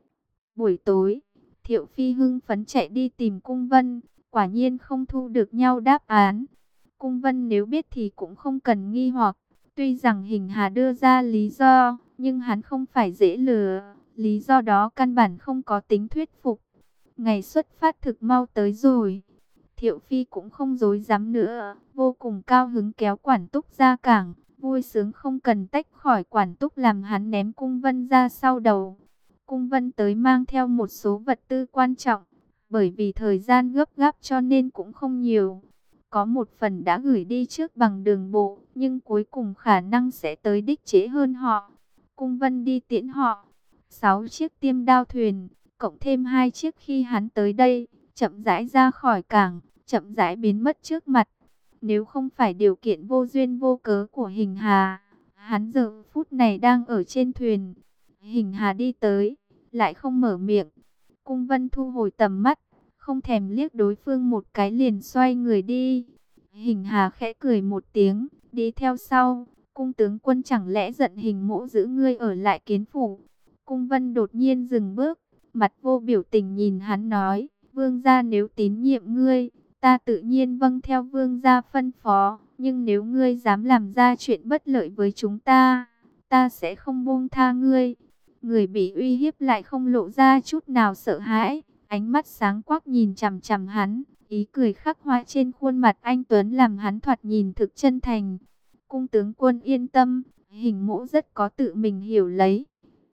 Buổi tối, Thiệu Phi hưng phấn chạy đi tìm Cung Vân, quả nhiên không thu được nhau đáp án. Cung Vân nếu biết thì cũng không cần nghi hoặc. Tuy rằng Hình Hà đưa ra lý do, nhưng hắn không phải dễ lừa. Lý do đó căn bản không có tính thuyết phục. Ngày xuất phát thực mau tới rồi. Thiệu Phi cũng không dối dám nữa, vô cùng cao hứng kéo Quản Túc ra cảng. Vui sướng không cần tách khỏi Quản Túc làm hắn ném Cung Vân ra sau đầu. Cung Vân tới mang theo một số vật tư quan trọng. Bởi vì thời gian gấp gáp cho nên cũng không nhiều. Có một phần đã gửi đi trước bằng đường bộ, nhưng cuối cùng khả năng sẽ tới đích trễ hơn họ. Cung Vân đi tiễn họ. 6 chiếc tiêm đao thuyền, cộng thêm 2 chiếc khi hắn tới đây, chậm rãi ra khỏi cảng, chậm rãi biến mất trước mặt. Nếu không phải điều kiện vô duyên vô cớ của Hình Hà, hắn giờ phút này đang ở trên thuyền. Hình Hà đi tới, lại không mở miệng. Cung Vân thu hồi tầm mắt, không thèm liếc đối phương một cái liền xoay người đi. Hình Hà khẽ cười một tiếng, đi theo sau. Cung tướng quân chẳng lẽ giận Hình mỗ giữ ngươi ở lại Kiến phủ? Cung Vân đột nhiên dừng bước, mặt vô biểu tình nhìn hắn nói, vương gia nếu tín nhiệm ngươi, Ta tự nhiên vâng theo vương gia phân phó, nhưng nếu ngươi dám làm ra chuyện bất lợi với chúng ta, ta sẽ không buông tha ngươi. Người bị uy hiếp lại không lộ ra chút nào sợ hãi, ánh mắt sáng quắc nhìn chằm chằm hắn, ý cười khắc họa trên khuôn mặt anh tuấn làm hắn thoạt nhìn thực chân thành. Cung tướng quân yên tâm, Hình Mỗ rất có tự mình hiểu lấy,